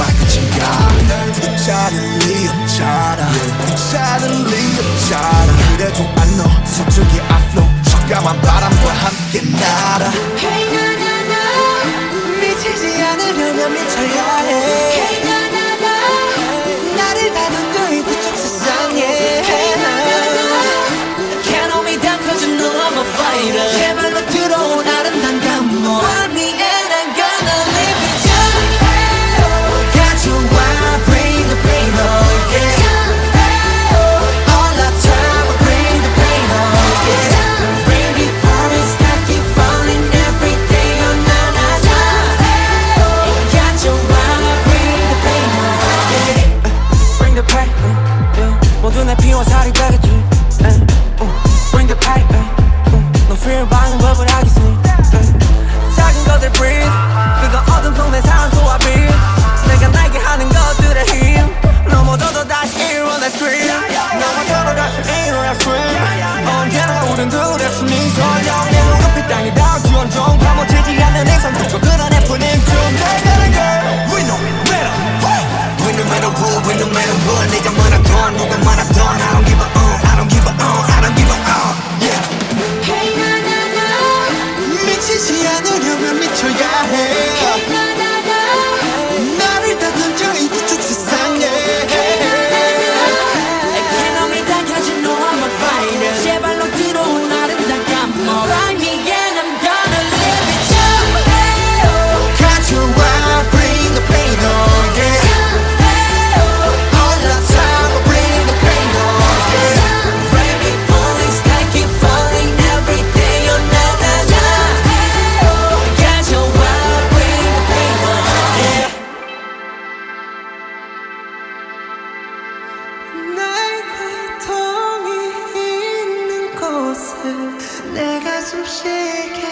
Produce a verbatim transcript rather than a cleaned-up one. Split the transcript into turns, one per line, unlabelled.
끝인가. 괜찮은 리 없잖아, 괜찮은 리 없잖아. 그래도 안 너 서툴게 앞으로 척감한 바람과 함께 날아.
Hey na na na,
미치지 않으려면 미쳐야 해.
Hey na na na,
나를 다듬고 이 뒤쪽 세상에.
Hey na na na,
Can't hold me down cause you know I'm a fighter. 제발로 들어온 아름다운 감동. Find me and I'm gonna live it up. Got you why bring the pain on, yeah. All the time I bring the pain on, yeah. Bring it for me, I keep falling every day, oh na na na. Got you why bring the pain on, yeah.
Bring the pain, yeah. 모두 내 피와 살이 되겠지. Bring the pain, 너 fear 받는 법을 알겠어. 작은 것들 breathe, 그거 어둠 속 내 산소와 빛. 내가 날게 하는 것들의 힘. 넘어져도 다시 일어나 scream. 넘어져도 다시 일어나 scream. 언제나 우린 둘의 숨이 설령 내 눈앞이 땅이 닿을 지원정 파묻히지 않는 인상 그저 그런 해프닝 중 내가는 girl.
We no matter what, we no matter what, we no matter what. 네가 말하던 누가 말하던 I don't give a uh, I don't give a uh, I don't give a uh, yeah.
Hey na na na,
미치지 않으려면 미쳐야 해.
Hey na na na,
나를 다듬죠 이 뒤쪽 세상에.
Can't hold me down cause you know I'm a fighter. 제발로 들어온 아름다운 감동. Find me and I'm gonna live it up.
Got you why bring the pain on, yeah. All the time I bring the pain on, yeah.
Bring me falling, sky keep falling every day, oh na na na. Got you why bring the pain on, yeah.
나의 고통이 있는 곳에 내 가슴 쉬게